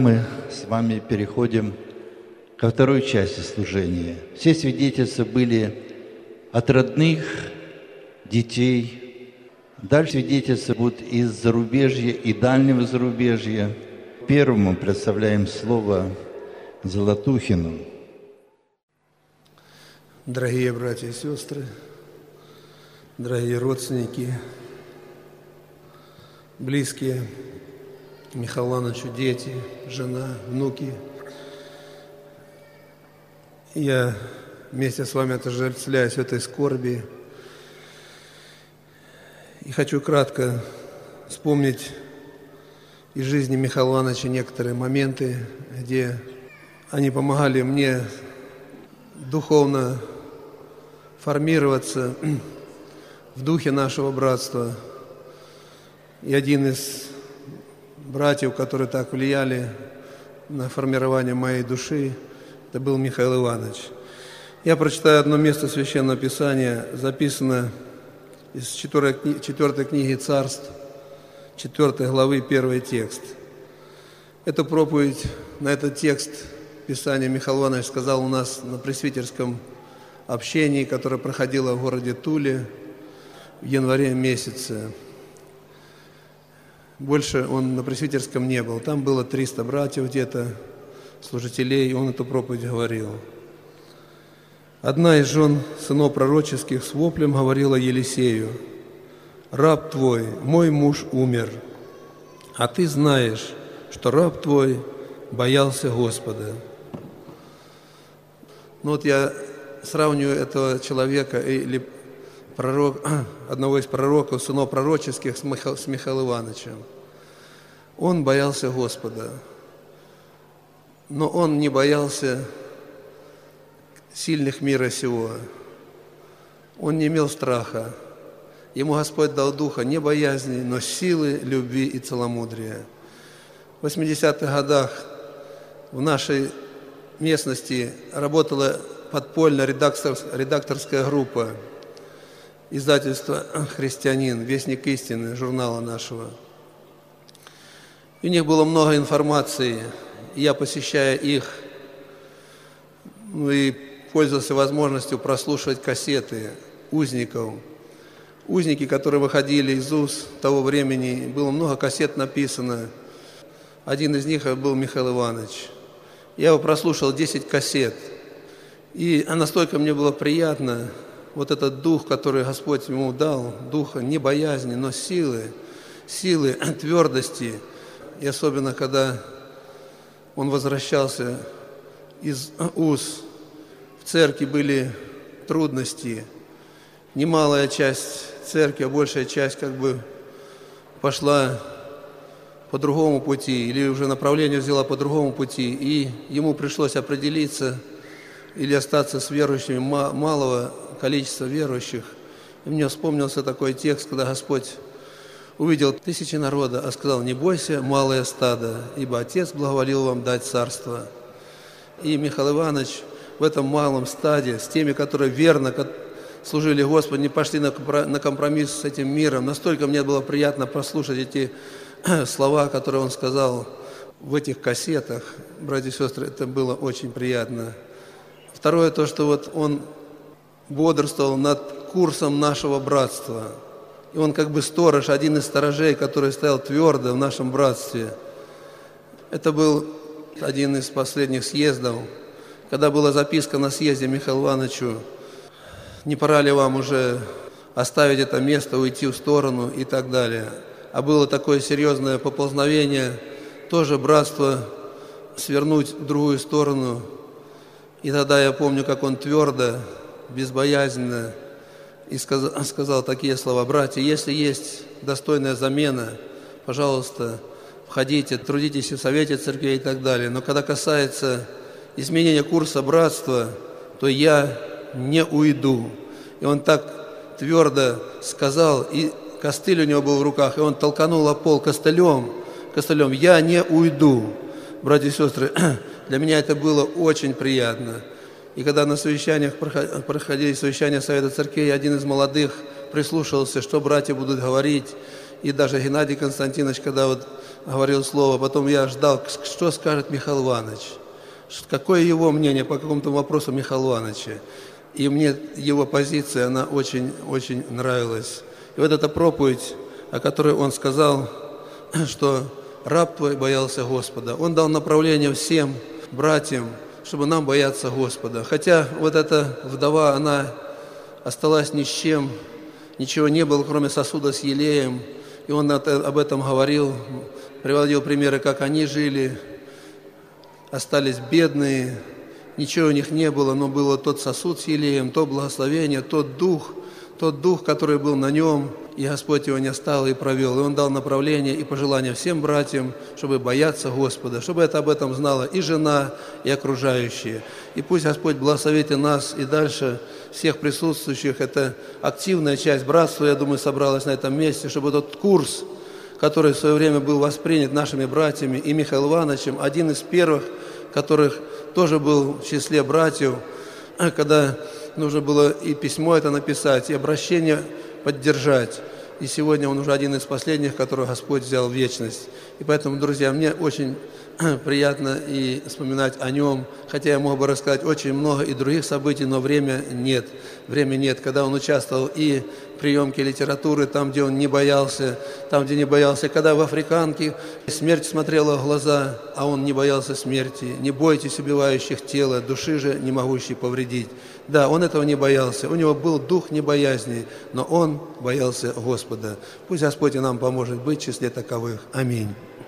Мы с вами переходим ко второй части служения. Все свидетельства были от родных, детей. Дальше свидетельства будут из зарубежья и дальнего зарубежья. Первому представляем слово Золотухину. Дорогие братья и сестры, дорогие родственники, близкие Михаилу Ивановичу, дети, жена, внуки. Я вместе с вами отождествляюсь в этой скорби. И хочу кратко вспомнить из жизни Михаила Ивановича некоторые моменты, где они помогали мне духовно формироваться в духе нашего братства. И один из братьев, которые так влияли на формирование моей души, это был Михаил Иванович. Я прочитаю одно место Священного Писания, записано из 4 книги Царств, 4 главы, 1 текст. Эту проповедь на этот текст Писания Михаил Иванович сказал у нас на пресвитерском общении, которое проходило в городе Туле в январе месяце. Больше он на пресвитерском не был. Там было 300 братьев где-то, служителей, и он эту проповедь говорил. Одна из жен сынов пророческих с воплем говорила Елисею: «Раб твой, мой муж умер, а ты знаешь, что раб твой боялся Господа». Ну вот я сравниваю этого человека или одного из пророков, сынов пророческих, с Михаилом Ивановичем. Он боялся Господа, но он не боялся сильных мира сего. Он не имел страха. Ему Господь дал духа не боязни, но силы, любви и целомудрия. В 80-х годах в нашей местности работала подпольная редакторская группа издательства «Христианин», «Вестник истины», журнала нашего. И у них было много информации. Я, посещая их, и пользовался возможностью прослушивать кассеты узников. Узники, которые выходили из уз того времени, было много кассет написано. Один из них был Михаил Иванович. Я его прослушал 10 кассет. И настолько мне было приятно, вот этот дух, который Господь ему дал, духа не боязни, но силы, твердости. И особенно, когда он возвращался из уз, в церкви были трудности. Немалая часть церкви, а большая часть как бы пошла по другому пути, или уже направление взяла по другому пути, и ему пришлось определиться или остаться с верующими малого количества верующих. И мне вспомнился такой текст, когда Господь увидел тысячи народа, а сказал: «Не бойся, малое стадо, ибо Отец благоволил вам дать царство». И Михаил Иванович в этом малом стаде, с теми, которые верно служили Господу, не пошли на компромисс с этим миром. Настолько мне было приятно послушать эти слова, которые он сказал в этих кассетах. Братья и сестры, это было очень приятно. Второе, то, что вот он бодрствовал над курсом нашего братства. И он как бы сторож, один из сторожей, который стоял твердо в нашем братстве. Это был один из последних съездов, когда была записка на съезде Михаилу Ивановичу: «Не пора ли вам уже оставить это место, уйти в сторону» и так далее. А было такое серьезное поползновение, тоже братство свернуть в другую сторону. И тогда я помню, как он твердо, безбоязненно и сказал такие слова: «Братья, если есть достойная замена, пожалуйста, входите, трудитесь в совете церквей и так далее. Но когда касается изменения курса братства, то я не уйду». И он так твердо сказал, и костыль у него был в руках, и он толканул о пол костылем: «Я не уйду». Братья и сестры, для меня это было очень приятно. И когда на совещаниях проходили совещания Совета Церквей, один из молодых прислушивался, что братья будут говорить. И даже Геннадий Константинович, когда вот говорил слово, потом я ждал, что скажет Михаил Иванович, какое его мнение по какому-то вопросу Михаила Ивановича. И мне его позиция, она очень нравилась. И вот эта проповедь, о которой он сказал, что раб твой боялся Господа. Он дал направление всем братьям, чтобы нам бояться Господа. Хотя вот эта вдова, она осталась ни с чем, ничего не было, кроме сосуда с елеем. И он об этом говорил, приводил примеры, как они жили, остались бедные, ничего у них не было, но был тот сосуд с елеем, то благословение, тот дух, который был на нем, и Господь его не оставил и провел. И Он дал направление и пожелания всем братьям, чтобы бояться Господа, чтобы об этом знала и жена, и окружающие. И пусть Господь благословит и нас, и дальше всех присутствующих. Это активная часть братства, я думаю, собралась на этом месте, чтобы тот курс, который в свое время был воспринят нашими братьями и Михаилом Ивановичем, один из первых, которых тоже был в числе братьев, когда нужно было и письмо это написать, и обращение поддержать. И сегодня он уже один из последних, которого Господь взял в вечность. И поэтому, друзья, мне очень приятно и вспоминать о нем, хотя я мог бы рассказать очень много и других событий, но времени нет. Когда он участвовал и в приемке литературы, там, где он не боялся, когда в «Африканке» смерть смотрела в глаза, а он не боялся смерти. Не бойтесь убивающих тела, души же не могущей повредить. Да, он этого не боялся, у него был дух небоязни, но он боялся Господа. Пусть Господь и нам поможет быть в числе таковых. Аминь.